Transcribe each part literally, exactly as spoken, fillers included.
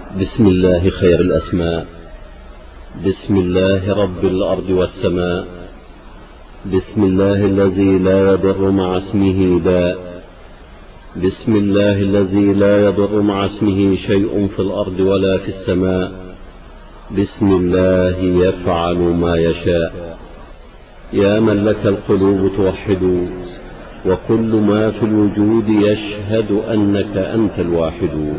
بسم الله خير الأسماء، بسم الله رب الأرض والسماء، بسم الله الذي لا يضر مع اسمه داء، بسم الله الذي لا يضر مع اسمه شيء في الأرض ولا في السماء، بسم الله يفعل ما يشاء. يا من لك القلوب توحد، وكل ما في الوجود يشهد أنك أنت الواحد.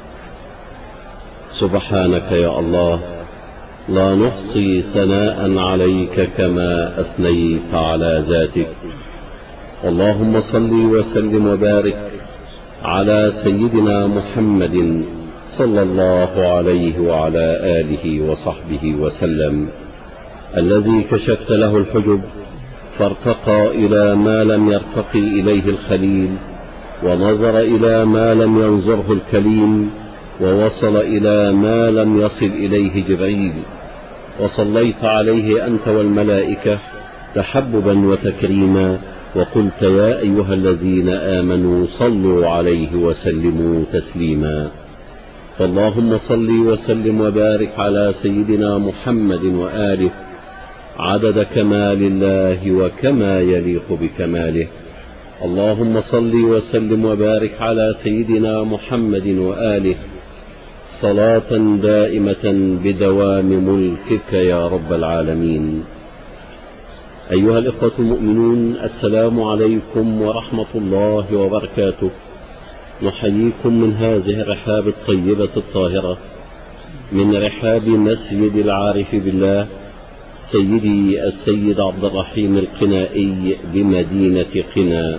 سبحانك يا الله، لا نحصي ثناء عليك كما أثنيت على ذاتك. اللهم صل وسلم وبارك على سيدنا محمد صلى الله عليه وعلى آله وصحبه وسلم، الذي كشفت له الحجب فارتقى إلى ما لم يرتقي إليه الخليل، ونظر إلى ما لم ينظره الكليم، ووصل إلى ما لم يصل إليه جبريل. وصليت عليه أنت والملائكة تحببا وتكريما، وقلت يا أيها الذين آمنوا صلوا عليه وسلموا تسليما. فاللهم صل وسلم وبارك على سيدنا محمد وآله عدد كمال الله وكما يليق بكماله. اللهم صل وسلم وبارك على سيدنا محمد وآله صلاة دائمة بدوام ملكك يا رب العالمين. أيها الإخوة المؤمنون، السلام عليكم ورحمة الله وبركاته. نحييكم من هذه الرحاب الطيبة الطاهرة، من رحاب مسجد العارف بالله سيدي السيد عبد الرحيم القنائي بمدينة قنا.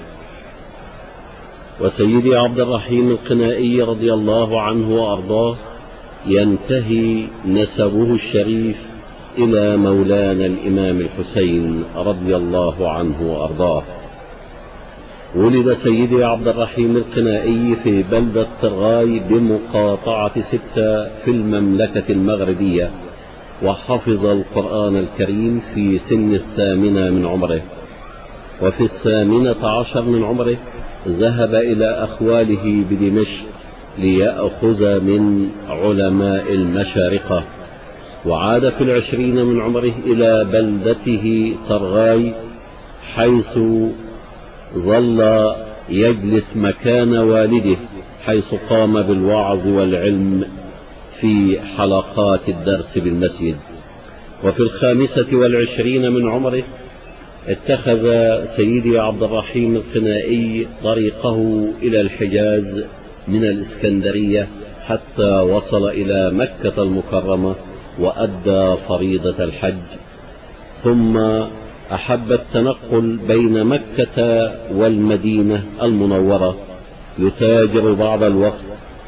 وسيدي عبد الرحيم القنائي رضي الله عنه وأرضاه ينتهي نسبه الشريف إلى مولانا الإمام الحسين رضي الله عنه وأرضاه. ولد سيدي عبد الرحيم القنائي في بلدة طرغاي بمقاطعة ستة في المملكة المغربية، وحفظ القرآن الكريم في سن الثامنة من عمره. وفي الثامنة عشر من عمره ذهب إلى أخواله بدمشق ليأخذ من علماء المشارقة، وعاد في العشرين من عمره إلى بلدته طرغاي، حيث ظل يجلس مكان والده، حيث قام بالوعظ والعلم في حلقات الدرس بالمسجد. وفي الخامسة والعشرين من عمره اتخذ سيدي عبد الرحيم القنائي طريقه إلى الحجاز من الإسكندرية، حتى وصل إلى مكة المكرمة وأدى فريضة الحج، ثم أحب التنقل بين مكة والمدينة المنورة، يتاجر بعض الوقت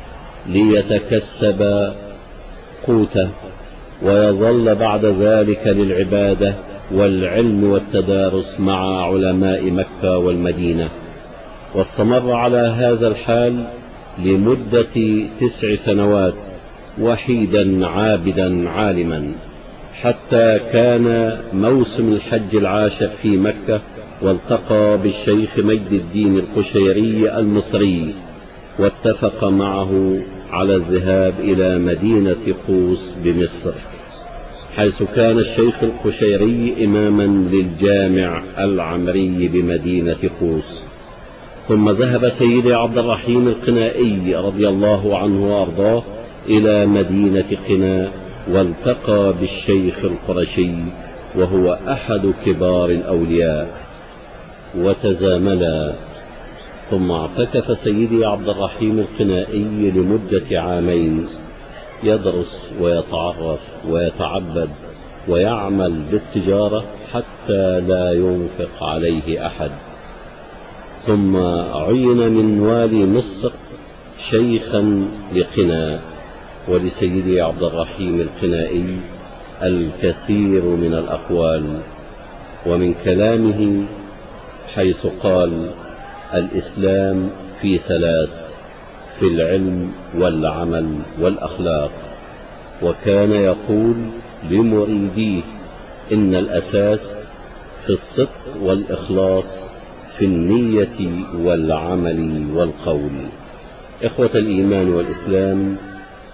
ليتكسب قوته، ويظل بعد ذلك للعبادة والعلم والتدارس مع علماء مكة والمدينة. واستمر على هذا الحال لمدة تسع سنوات وحيدا عابدا عالما، حتى كان موسم الحج العاشر في مكة، والتقى بالشيخ مجد الدين القشيري المصري، واتفق معه على الذهاب إلى مدينة قوس بمصر، حيث كان الشيخ القشيري إماما للجامع العمري بمدينة قوس. ثم ذهب سيدي عبد الرحيم القنائي رضي الله عنه وأرضاه إلى مدينة قنا، والتقى بالشيخ القرشي وهو أحد كبار الأولياء، وتزاملا. ثم اعتكف سيدي عبد الرحيم القنائي لمدة عامين، يدرس ويتعرف ويتعبد ويعمل بالتجارة حتى لا ينفق عليه أحد. ثم عين من والي مصر شيخا لقنا. ولسيدي عبد الرحيم القنائي الكثير من الأقوال، ومن كلامه حيث قال: الإسلام في ثلاث، في العلم والعمل والأخلاق. وكان يقول لمريديه: إن الأساس في الصدق والإخلاص، في النية والعمل والقول. إخوة الإيمان والإسلام،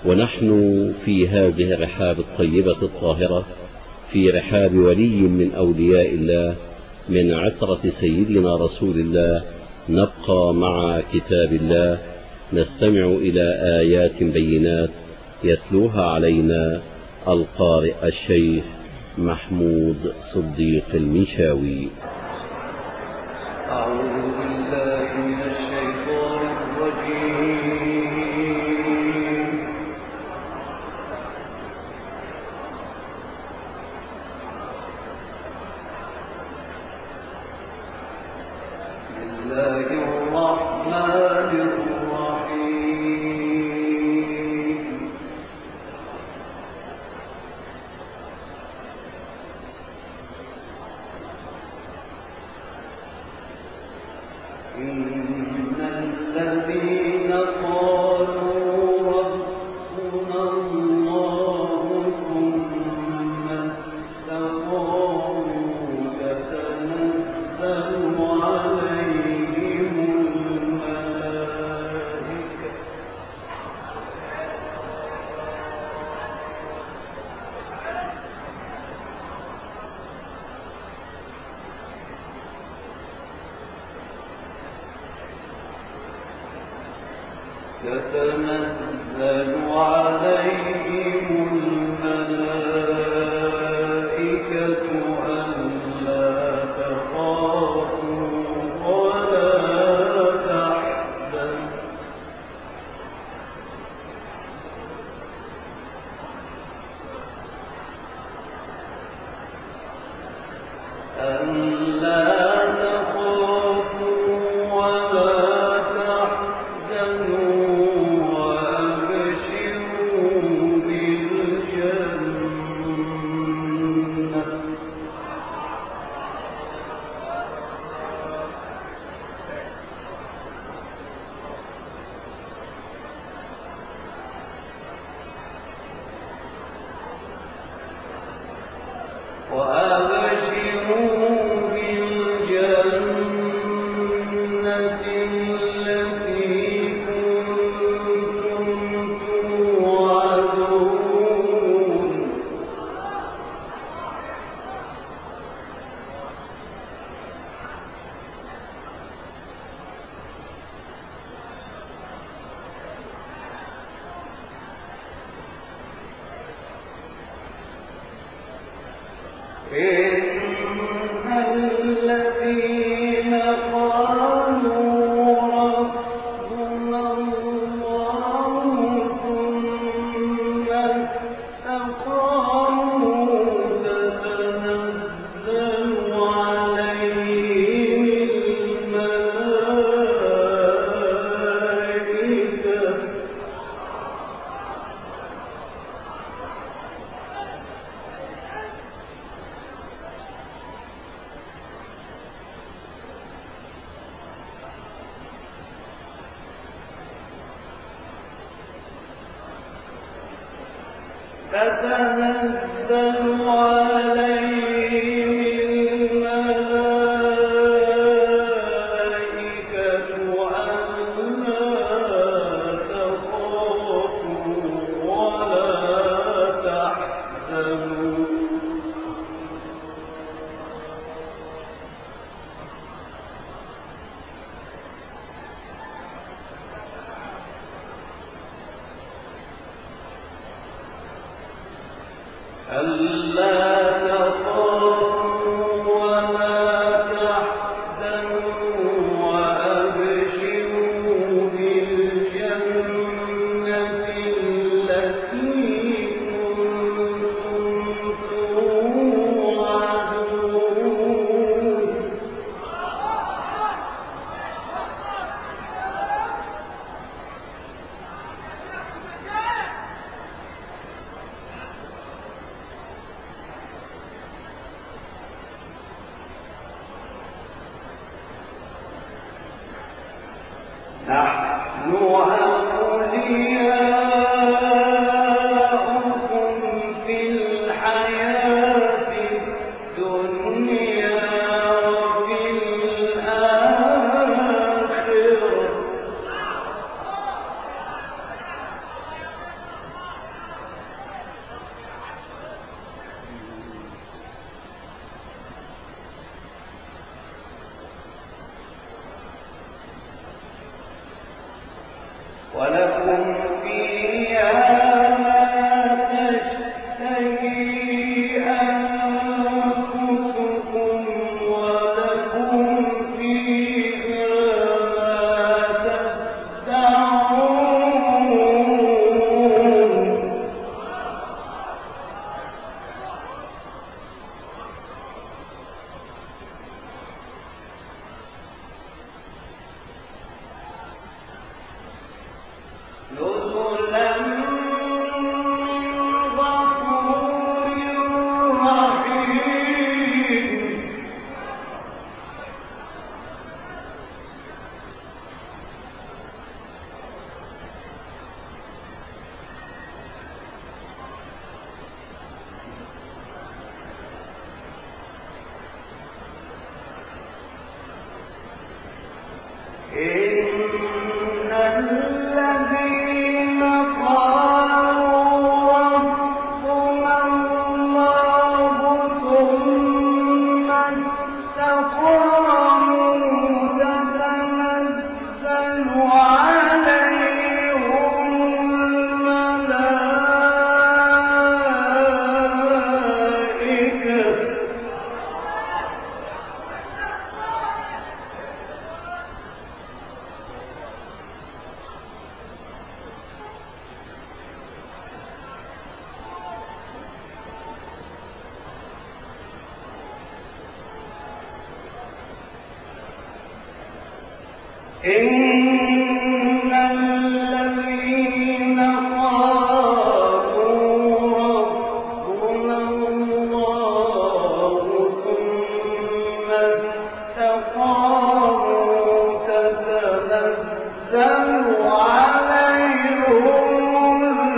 ونحن في هذه الرحاب الطيبة الطاهرة، في رحاب ولي من أولياء الله من عترة سيدنا رسول الله، نبقى مع كتاب الله، نستمع إلى آيات بينات يتلوها علينا القارئ الشيخ محمود صديق المنشاوي. أعوذ بالله من الشيطان الرجيم. بسم الله الرحمن الرحيم. إن الذين قالوا ربنا الله ثم استقاموا تتنزل عليهم الملائكة تتنزل عليهم الملائكة ألا تخافوا ولا تحزنوا ألا تخافوا ولا تحزنوا وأبشروا بالجنة التي كنتم توعدون إن الذين قالوا ربنا الله ثم استقاموا تتنزل عليهم الملائكة تتنزل عليهم الملائكة ألا تخافوا ولا تحزنوا ألا تخافوا ولا تحزنوا وأبشروا بالجنة التي كنتم توعدون ولكم فيها ما تشتهي أنفسكم ولكم فيها ما تدعون نزلا من غفور رحيم إن الذين قالوا ربنا الله ثم استقاموا تتنزل عليهم الملائكة إن الذين قالوا ربنا الله ثم استقاموا تتنزل عليهم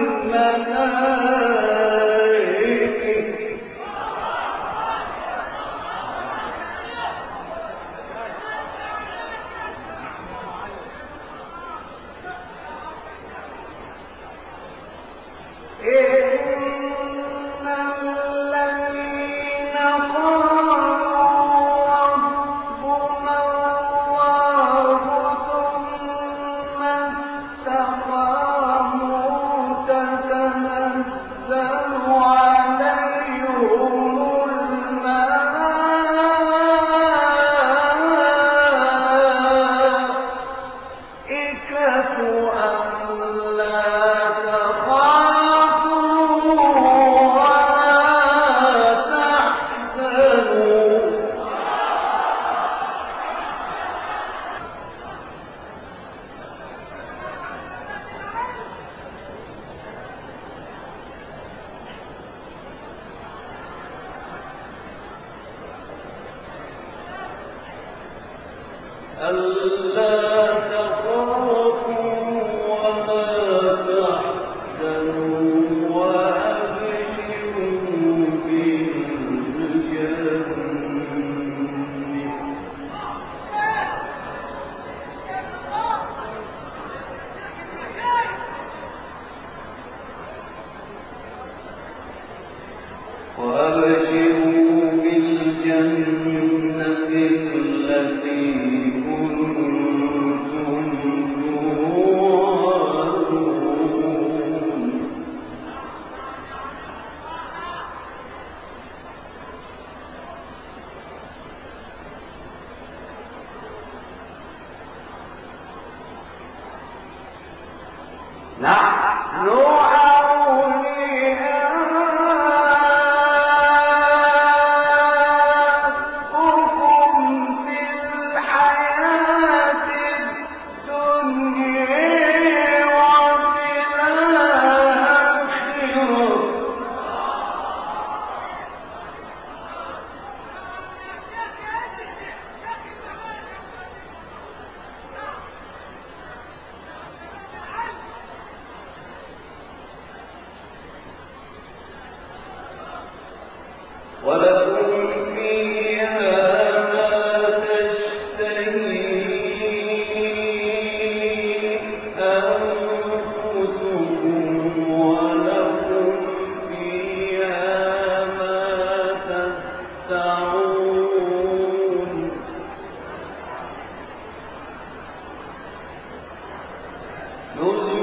الملائكة إن الذين قالوا ربنا الله ثم استقاموا تتنزل عليهم الملائكة ألا تخافوا ولا تحزنوا ألا تخافوا ولا تحزنوا وأبشروا بالجنة وأبشروا بالجنة التي كنتم توعدون نحن أولياؤكم في الحياة الدنيا وفي الآخرة ولكم فيها ما تشتهي أنفسكم ولكم فيها ما تدعون نزلا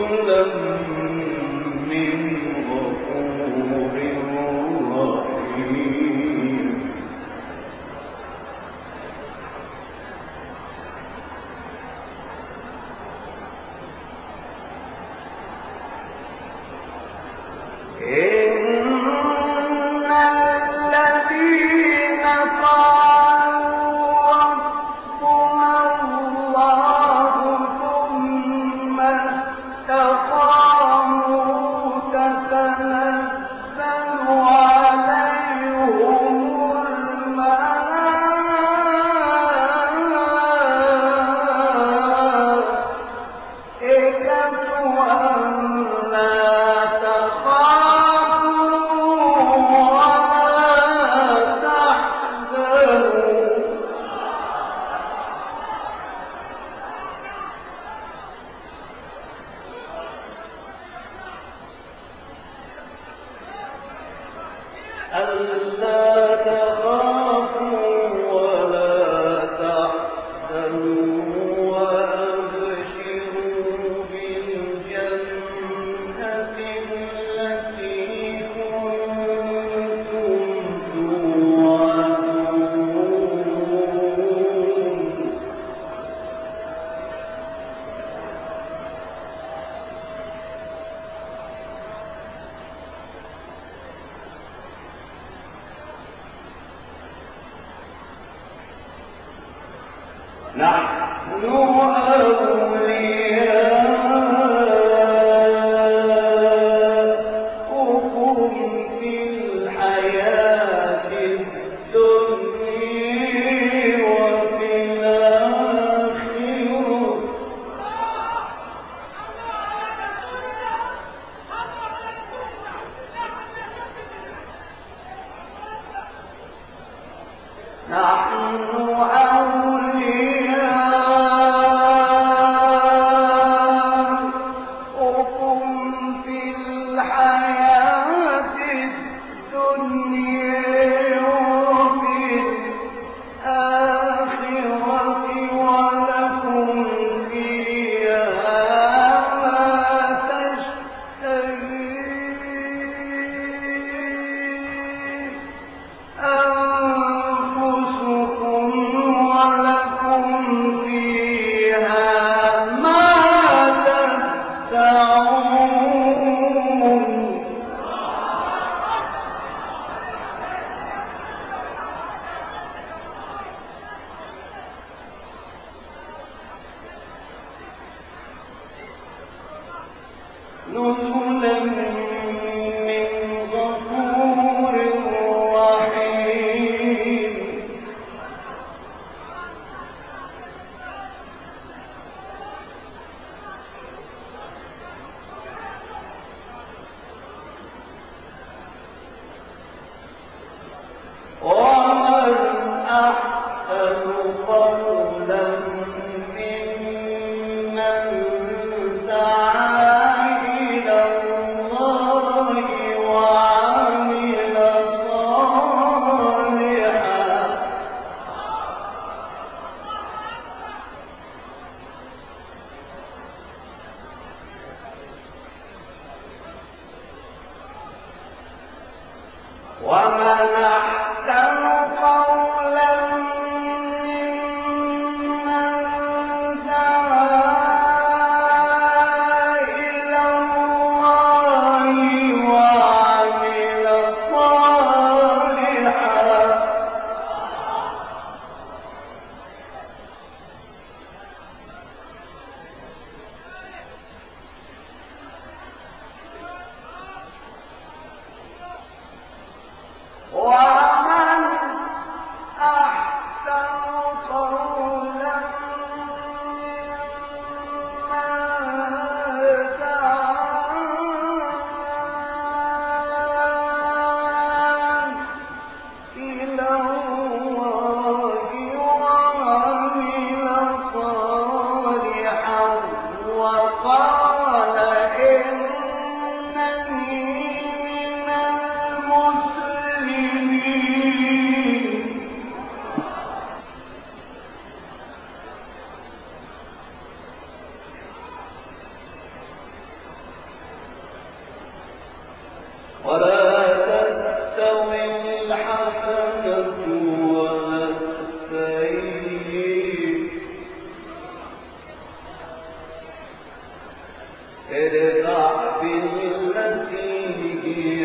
ادفع بالتي هي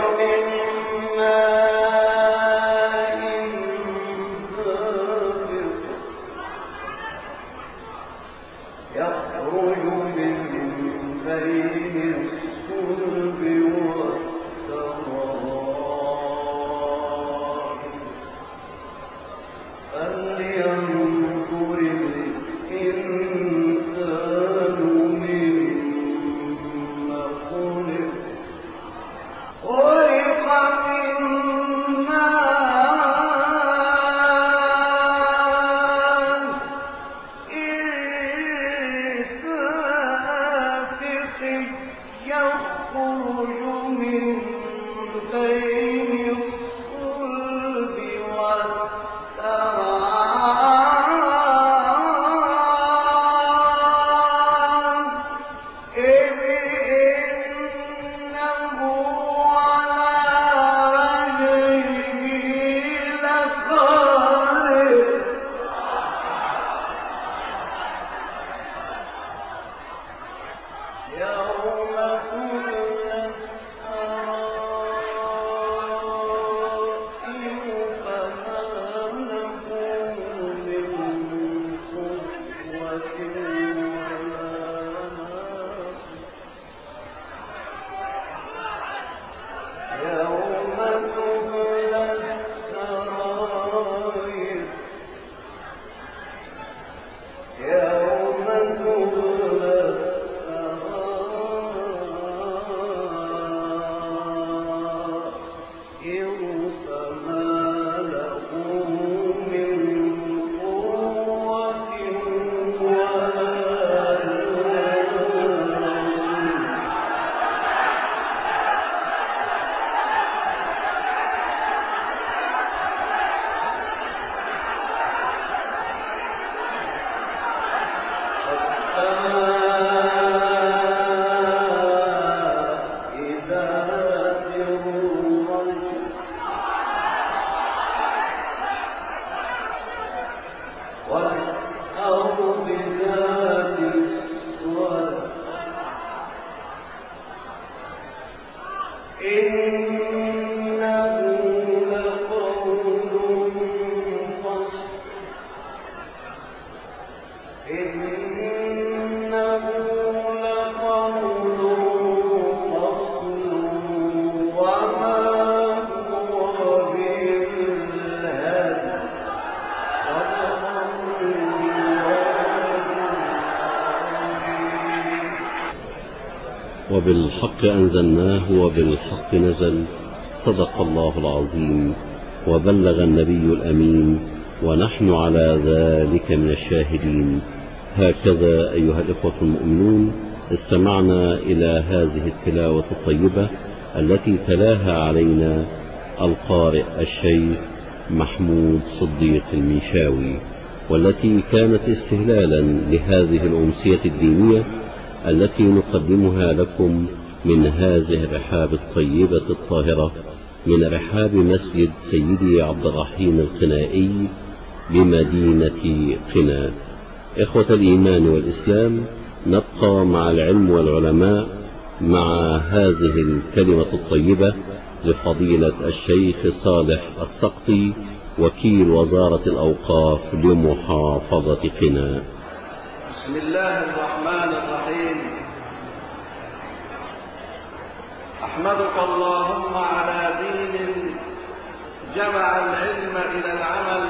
وبالحق أنزلناه وبالحق نزل. صدق الله العظيم وبلغ النبي الأمين ونحن على ذلك من الشاهدين. هكذا أيها الإخوة المؤمنون استمعنا إلى هذه التلاوة الطيبة التي تلاها علينا القارئ الشيخ محمود صديق المنشاوي، والتي كانت استهلالا لهذه الأمسية الدينية التي نقدمها لكم من هذه الرحاب الطيبة الطاهرة من رحاب مسجد سيدي عبد الرحيم القنائي بمدينة قنا. إخوة الإيمان والإسلام، نبقى مع العلم والعلماء مع هذه الكلمة الطيبة لفضيلة الشيخ صالح السقطي وكيل وزارة الأوقاف لمحافظة قنا. بسم الله الرحمن الرحيم. أحمدك اللهم على دين جمع العلم إلى العمل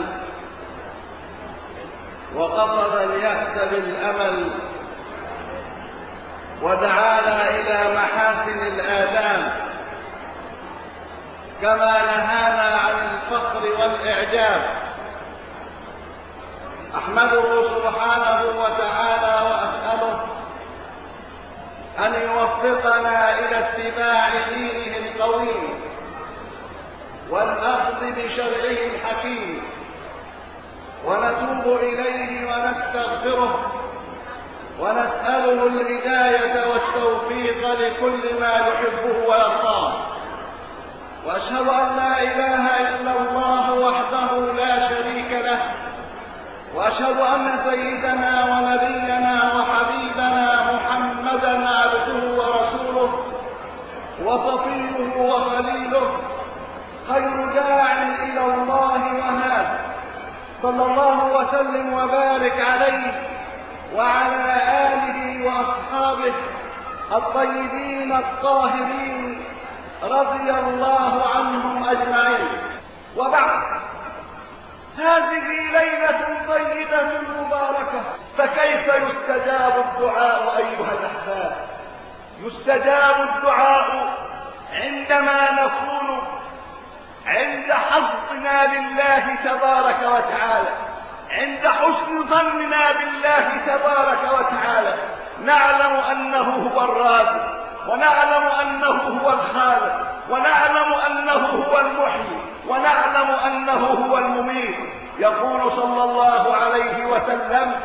وقصد اليأس بالأمل، ودعانا إلى محاسن الآداب، كما نهانا عن الفقر والإعجاب. أحمده سبحانه وتعالى وأسأله أن يوفقنا إلى اتباع دينه القويم والأخذ بشرعه الحكيم، ونتوب إليه ونستغفره ونسأله الهداية والتوفيق لكل ما يحبه ويرضاه. وأشهد أن لا إله إلا الله وحده لا شريك له، وأشهد أن سيدنا ونبينا وحبيبنا محمدًا عبده ورسوله وصفيه وخليله صلى الله وسلم وبارك عليه وعلى آله وأصحابه الطيبين الطاهرين رضي الله عنهم أجمعين. وبعد، هذه ليلة طيبة مباركة، فكيف يستجاب الدعاء أيها الأحباب؟ يستجاب الدعاء عندما نكون عند حظنا بالله تبارك وتعالى، عند حسن ظننا بالله تبارك وتعالى، نعلم أنه هو الرازق، ونعلم أنه هو الخالق، ونعلم أنه هو المحيي، ونعلم أنه هو المميت. يقول صلى الله عليه وسلم: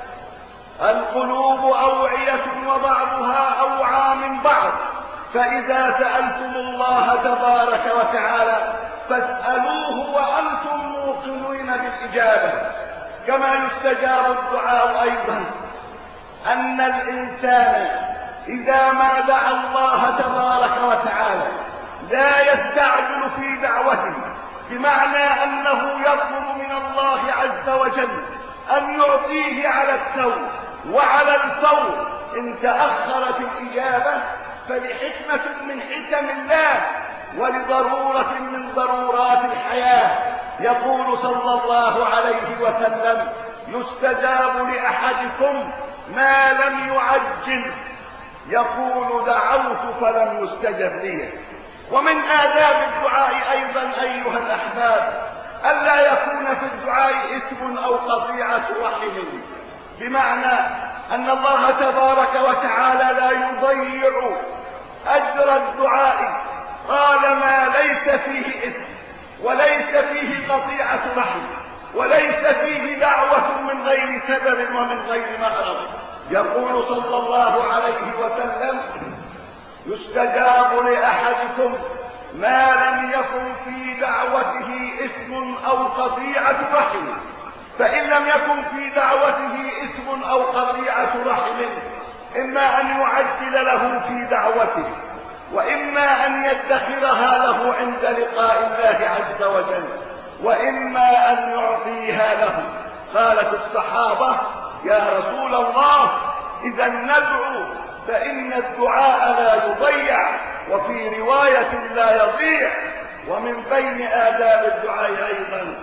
القلوب أوعية وبعضها أوعى من بعض، فإذا سألتم الله تبارك وتعالى فاسألوه وأنتم موقنون بالإجابة. كما يستجاب الدعاء أيضا أن الإنسان إذا ما دعا الله تبارك وتعالى لا يستعجل في دعوته، بمعنى أنه يطلب من الله عز وجل أن يعطيه على التو وعلى الفور. إن تأخرت الإجابة فلحكمة من حكم الله ولضرورة من ضرورات الحياة. يقول صلى الله عليه وسلم: يستجاب لأحدكم ما لم يعجل. يقول: دعوت فلم يستجب لي. ومن آداب الدعاء أيضا أيها الأحباب ألا يكون في الدعاء إثم أو قطيعة رحم، بمعنى أن الله تبارك وتعالى لا يضيع أجر الدعاء طالما ليس فيه إثم وليس فيه قطيعة رحم وليس فيه دعوة من غير سبب ومن غير مغرب. يقول صلى الله عليه وسلم: يستجاب لأحدكم ما لم يكن في دعوته إثم أو قطيعة رحم. فإن لم يكن في دعوته إثم أو قطيعة رحم، إما أن يعجل له في دعوته، وإما أن يدخرها له عند لقاء الله عز وجل، وإما أن يعطيها له. قالت الصحابة: يا رسول الله، إذا ندعو فإن الدعاء لا يضيع، وفي رواية لا يضيع. ومن بين آداب الدعاء أيضا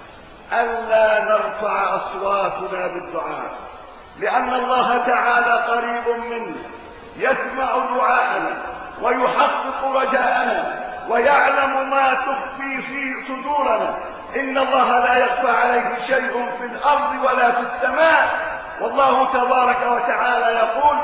ألا نرفع أصواتنا بالدعاء، لأن الله تعالى قريب منا، يسمع دعاءنا ويحقق رجاءنا ويعلم ما تخفي في صدورنا. إن الله لا يخفى عليه شيء في الأرض ولا في السماء. والله تبارك وتعالى يقول: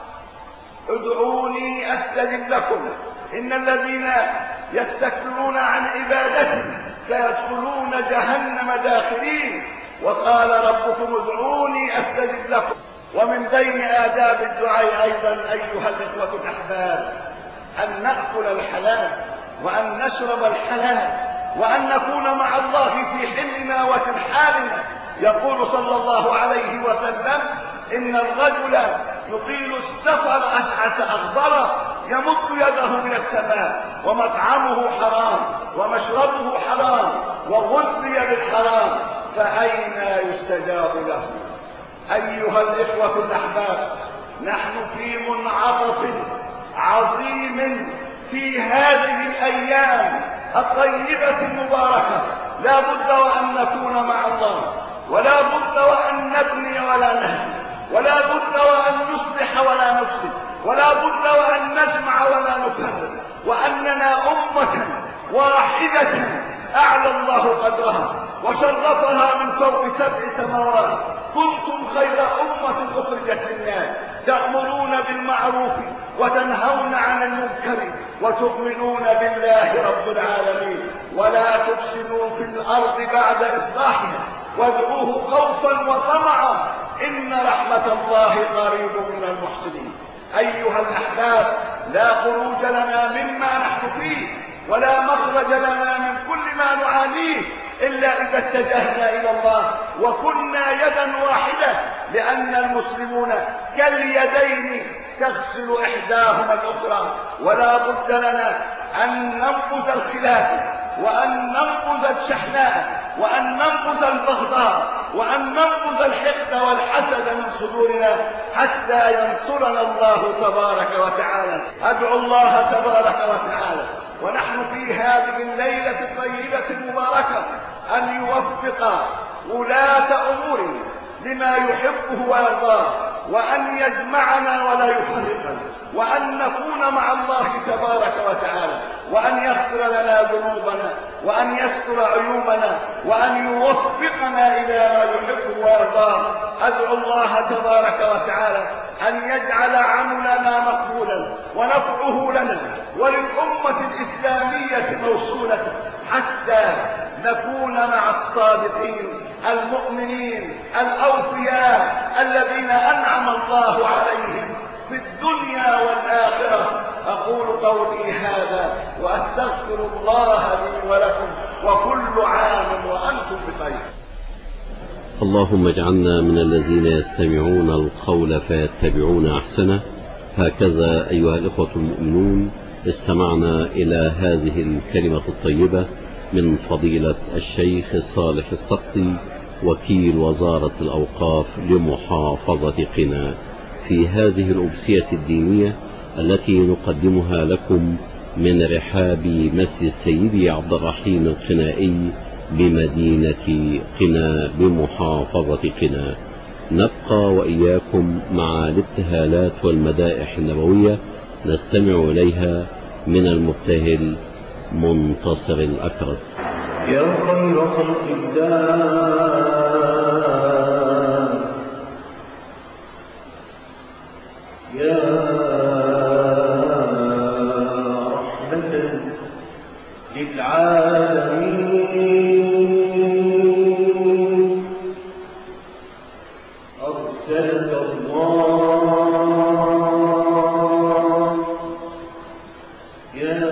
ادعوني أستجب لكم، إن الذين يستكبرون عن عبادتي سيدخلون جهنم داخرين، وقال ربكم ادعوني أستجب لكم. ومن بين آداب الدعاء أيضا أيها الإخوة الأحباب أن نأكل الحلال وأن نشرب الحلال وأن نكون مع الله في حلنا وترحالنا. يقول صلى الله عليه وسلم: إن الرجل يطيل السفر أشعث أغبر يمد يده من السماء ومطعمه حرام ومشربه حرام وغذي بالحرام، فأين يستجاب له؟ أيها الإخوة الأحباب، نحن في منعطف عظيم في هذه الأيام الطيبة المباركة. لا بد وأن نكون مع الله، ولا بد وأن نبني ولا نهدم، ولا بد وأن نصلح ولا نفسد، ولا بد وأن نجمع ولا نفرق، وأننا أمة واحدة أعلى الله قدرها وشرفها من فوق سبع سماوات. كنتم خير أمة أخرجت للناس، تأمرون بالمعروف وتنهون عن المنكر وتؤمنون بالله رب العالمين، ولا تفسدوا في الأرض بعد إصلاحها وادعوه خوفا وطمعا إن رحمة الله قريب من المحسنين. أيها الأحباب، لا خروج لنا مما نحن فيه ولا مخرج لنا من كل ما نعانيه إلا إذا اتجهنا إلى الله وكنا يدا واحدة، لأن المسلمون كاليدين تغسل إحداهما الأخرى. ولا بد لنا أن ننقذ الخلاف وأن ننقذ الشحناء وأن ننقذ البغضاء وأن ننقذ الحقد والحسد من صدورنا حتى ينصرنا الله تبارك وتعالى. أدعو الله تبارك وتعالى ونحن في هذه الليلة الطيبة المباركة أن يوفق ولاة أمورنا لما يحبه ويرضاه، وأن يجمعنا ولا يفرقنا، وأن نكون مع الله تبارك وتعالى، وأن يغفر لنا ذنوبنا، وأن يستر عيوبنا، وأن يوفقنا إلى ما يحبه ويرضاه. أدعو الله تبارك وتعالى أن يجعل عملنا مقبولا ونفعه لنا وللأمة الإسلامية موصولة حتى نكون مع الصادقين المؤمنين الأوفياء الذين أنعم الله عليهم في الدنيا والآخرة. أقول قولي هذا وأستغفر الله لي ولكم، وكل عام وأنتم بخير. اللهم اجعلنا من الذين يستمعون القول فيتبعون أحسنه. هكذا أيها الإخوة المؤمنون استمعنا إلى هذه الكلمة الطيبة من فضيلة الشيخ صالح السقطي وكيل وزارة الأوقاف لمحافظة قنا في هذه الأمسية الدينية التي نقدمها لكم من رحاب مسجد سيدي عبد الرحيم القنائي بمدينة قنا بمحافظة قنا. نبقى وإياكم مع الابتهالات والمدائح النبوية نستمع إليها من المبتهل منتصر الأكرم. يا خير خلق الله يا رحمة للعالمين أرسلك الله يا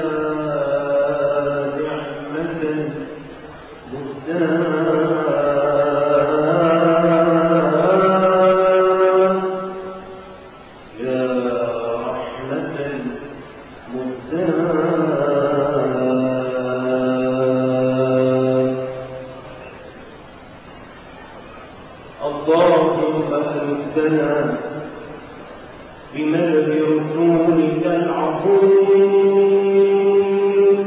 اللهم أكرمنا بمدد رسولك العظيم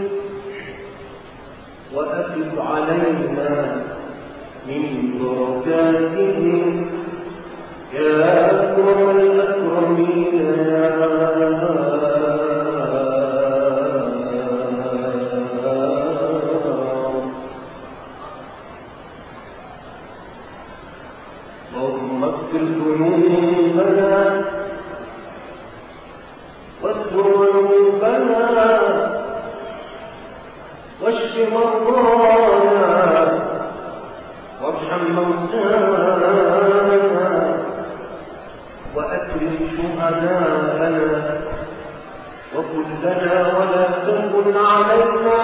وأفض علينا من بركاته يا أكرم الأكرمين يا اللهم اغفر ذنوبنا واستر عيوبنا واشف مرضانا وارحم موتانا وأكرم شهداءنا وكن لنا ولا تكن علينا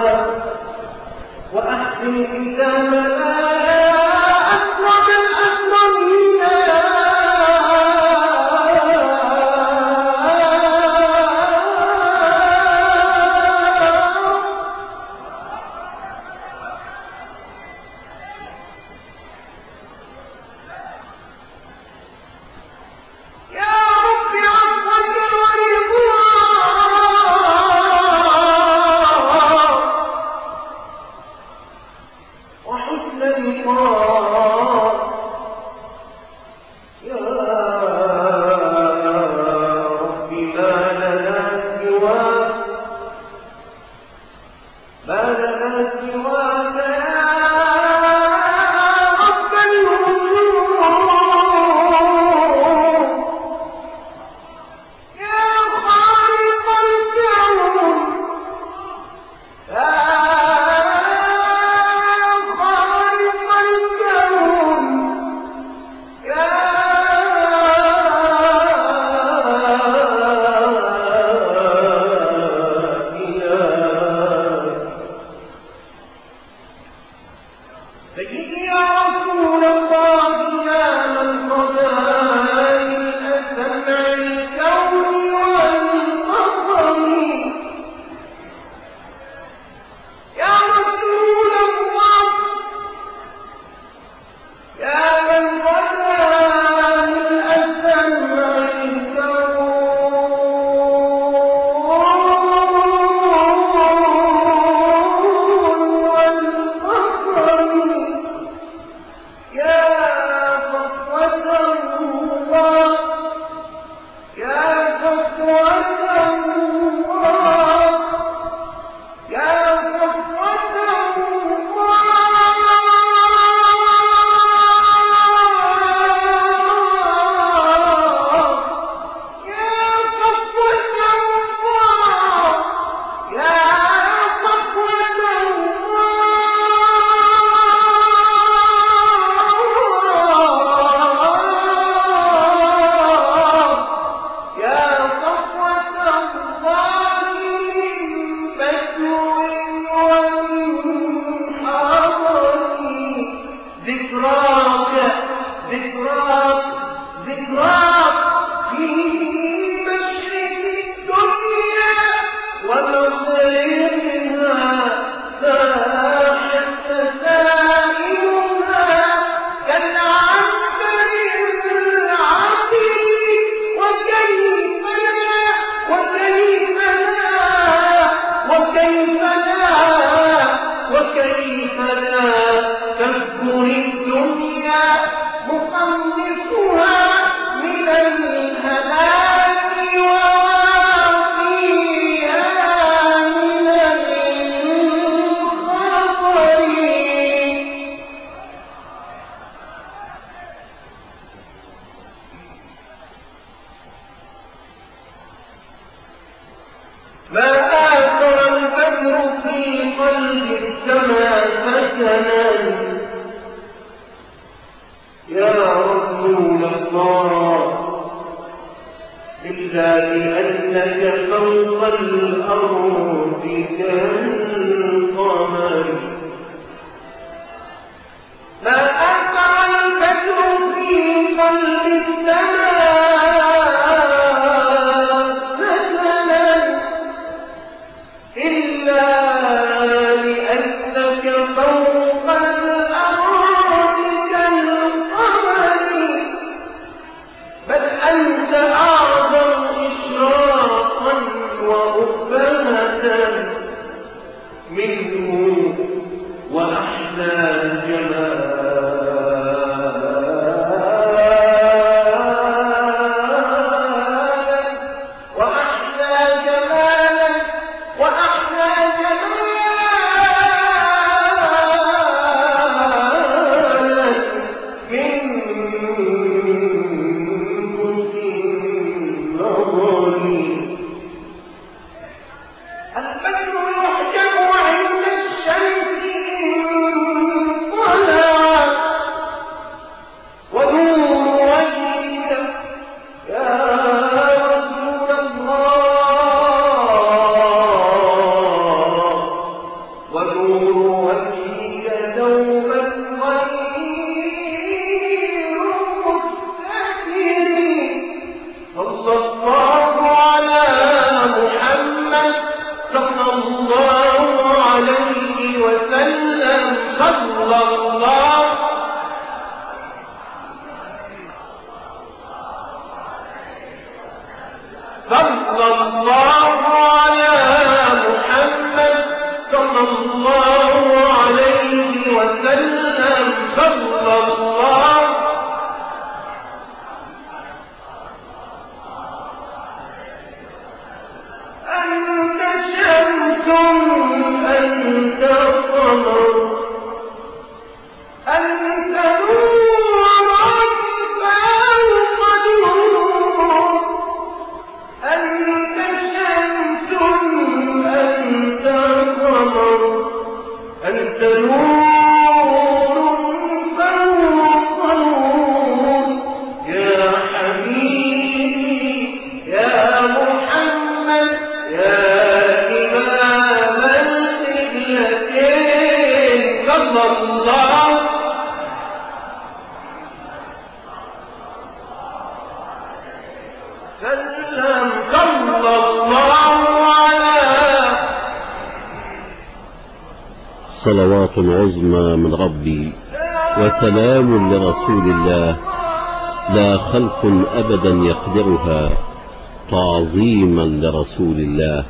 وأحسن ختامنا أكرم الأكرمين وحسن صلوات عظمى من ربي وسلام لرسول الله لا خلق أبدا يقدرها تعظيما لرسول الله.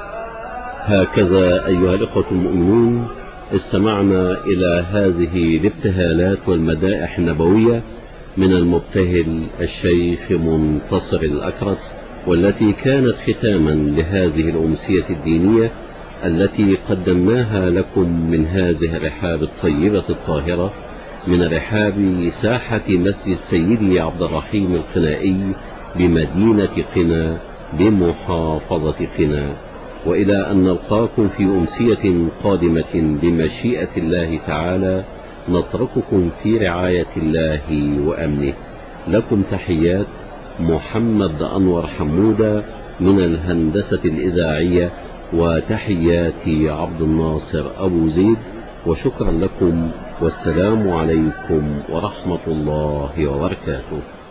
هكذا أيها الإخوة المؤمنون استمعنا إلى هذه الابتهالات والمدائح النبوية من المبتهل الشيخ منتصر الأكرت والتي كانت ختاما لهذه الأمسية الدينية التي قدمناها لكم من هذه الرحاب الطيبة الطاهرة، من رحاب ساحة مسجد سيدي عبد الرحيم القنائي بمدينة قنا بمحافظة قنا. وإلى أن نلقاكم في أمسية قادمة بمشيئة الله تعالى، نترككم في رعاية الله وأمنه. لكم تحيات محمد أنور حمودة من الهندسة الإذاعية، وتحياتي عبد الناصر أبو زيد، وشكرا لكم، والسلام عليكم ورحمة الله وبركاته.